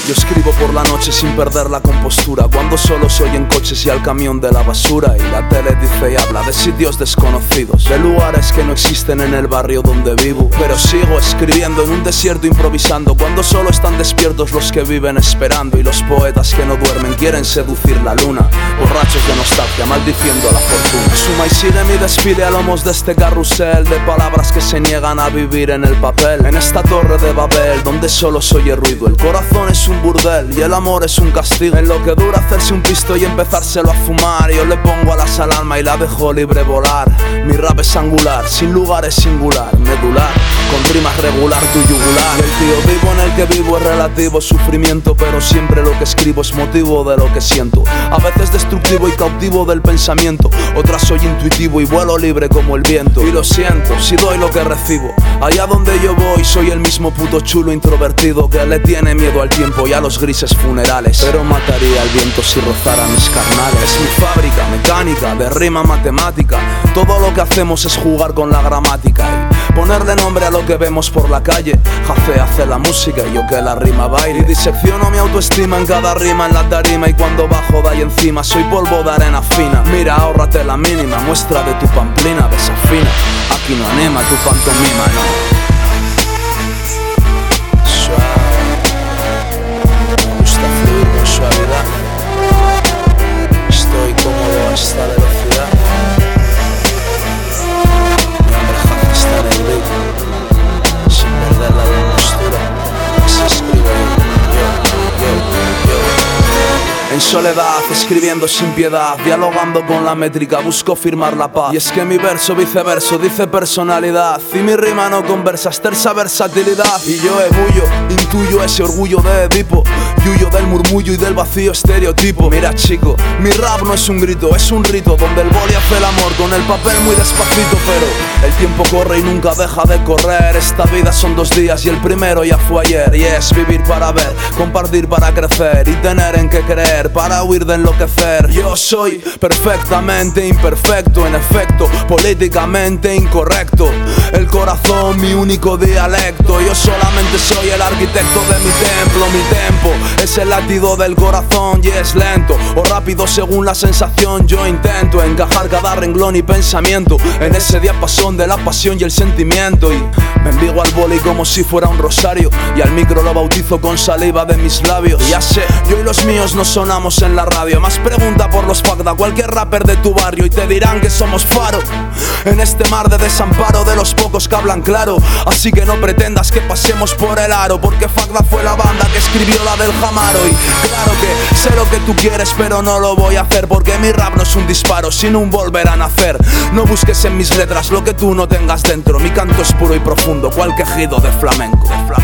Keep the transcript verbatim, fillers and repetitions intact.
Yo escribo por la noche sin perder la compostura, cuando solo soy en coches y al camión de la basura. Y la tele dice y habla de sitios desconocidos, de lugares que no existen en el barrio donde vivo. Pero sigo escribiendo en un desierto improvisando, cuando solo están despiertos los que viven esperando. Y los poetas que no duermen quieren seducir la luna, borrachos de nostalgia maldiciendo a la fortuna. Suma y sigue mi desfile a lomos de este carrusel de palabras que se niegan a vivir en el papel. En esta torre de Babel donde solo soy el ruido, el corazón es un burdel y el amor es un castigo. En lo que dura hacerse un pisto y empezárselo a fumar, yo le pongo alas al alma y la dejo libre volar. Mi rap es angular, sin lugar es singular, medular, con rimas regular tu yugular. El tío vivo en el que vivo es relativo sufrimiento, pero siempre lo que escribo es motivo de lo que siento. A veces destructivo y cautivo del pensamiento, otras soy intuitivo y vuelo libre como el viento. Y lo siento, si doy lo que recibo, allá donde yo voy soy el mismo puto chulo introvertido que le tiene miedo al tiempo y a los grises funerales, pero mataría al viento si rozara mis carnales. Es mi fábrica mecánica de rima matemática, todo lo que hacemos es jugar con la gramática y ponerle nombre a lo que vemos por la calle. Jafé hace la música y yo que la rima baile, y disecciono mi autoestima en cada rima en la tarima, y cuando bajo de ahí encima soy polvo de arena fina. Mira, ahórrate la mínima muestra de tu pamplina, desafina, aquí no anima tu pantomima, no. Suavidad, estoy cómodo a esta velocidad. Mi hambre jaza está en el beat, sin perder la compostura. Se escribe yo, yo, yo, yo. En soledad, escribiendo sin piedad, dialogando con la métrica, busco firmar la paz. Y es que mi verso viceverso dice personalidad, y mi rima no conversa, es tersa versatilidad. Y yo ebullo, intuyo ese orgullo de Edipo, y huyo del murmullo y del vacío estereotipo. Mira chico, mi rap no es un grito, es un rito donde el boli hace el amor con el papel muy despacito. Pero el tiempo corre y nunca deja de correr, esta vida son dos días y el primero ya fue ayer. Y es vivir para ver, compartir para crecer y tener en qué creer para huir de enloquecer. Yo soy perfectamente imperfecto, en efecto, políticamente incorrecto. El corazón, mi único dialecto. Yo solamente soy el arquitecto de mi templo. Mi tempo es el latido del corazón y es lento o rápido según la sensación. Yo intento encajar cada renglón y pensamiento en ese diapasón de la pasión y el sentimiento. Y bendigo al boli como si fuera un rosario, y al micro lo bautizo con saliva de mis labios. Y ya sé, yo y los míos no sonamos en la radio, más pregunta por los Fagda, cualquier rapper de tu barrio, y te dirán que somos faro en este mar de desamparo de los pocos que hablan claro. Así que no pretendas que pasemos por el aro, porque Fagda fue la banda que escribió la del Jamaro. Y claro que sé lo que tú quieres, pero no lo voy a hacer, porque mi rap no es un disparo, sino un volver a nacer. No busques en mis letras lo que tú no tengas dentro, mi canto es puro y profundo, cual quejido de flamenco.